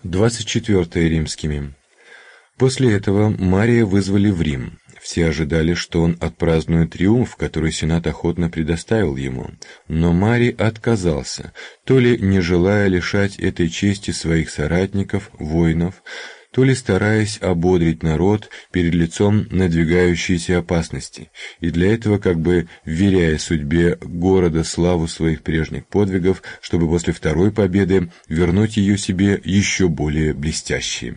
24 римскими. После этого Мария вызвали в Рим. Все ожидали, что он отпразднует триумф, который Сенат охотно предоставил ему. Но Марий отказался, то ли не желая лишать этой чести своих соратников, воинов, то ли стараясь ободрить народ перед лицом надвигающейся опасности, и для этого как бы вверяя судьбе города славу своих прежних подвигов, чтобы после второй победы вернуть ее себе еще более блестящей.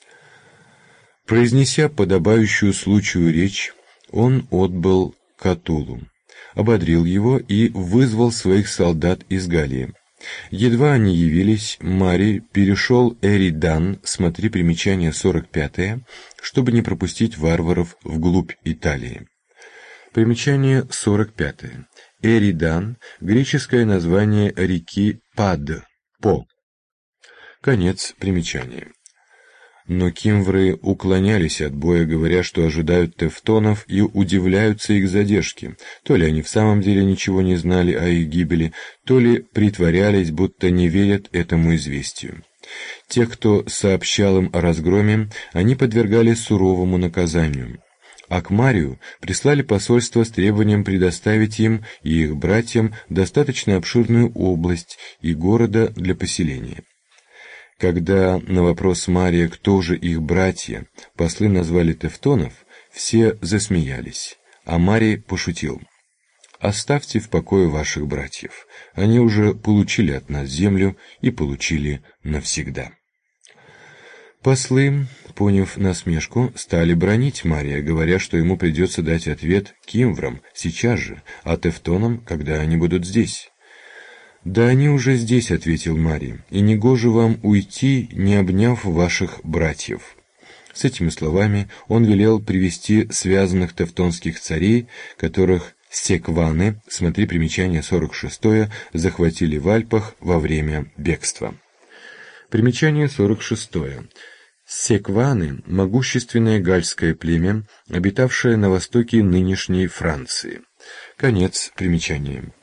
Произнеся подобающую случаю речь, он отбыл к Атулу, ободрил его и вызвал своих солдат из Галлии. Едва они явились, Марий перешел Эридан, смотри примечание 45, чтобы не пропустить варваров вглубь Италии. Примечание 45. Эридан — греческое название реки Пад, По. Конец примечания. Но кимвры уклонялись от боя, говоря, что ожидают тевтонов, и удивляются их задержке. То ли они в самом деле ничего не знали о их гибели, то ли притворялись, будто не верят этому известию. Тех, кто сообщал им о разгроме, они подвергали суровому наказанию. А к Марию прислали посольство с требованием предоставить им и их братьям достаточно обширную область и города для поселения. Когда на вопрос Мария, кто же их братья, послы назвали тевтонов, все засмеялись, а Марий пошутил: «Оставьте в покое ваших братьев, они уже получили от нас землю и получили навсегда». Послы, поняв насмешку, стали бранить Мария, говоря, что ему придется дать ответ кимврам сейчас же, а тевтонам, когда они будут здесь. «Да они уже здесь», — ответил Марий, — «и негоже вам уйти, не обняв ваших братьев». С этими словами он велел привести связанных тевтонских царей, которых секваны, смотри примечание 46, захватили в Альпах во время бегства. Примечание 46. Секваны — могущественное гальское племя, обитавшее на востоке нынешней Франции. Конец примечания.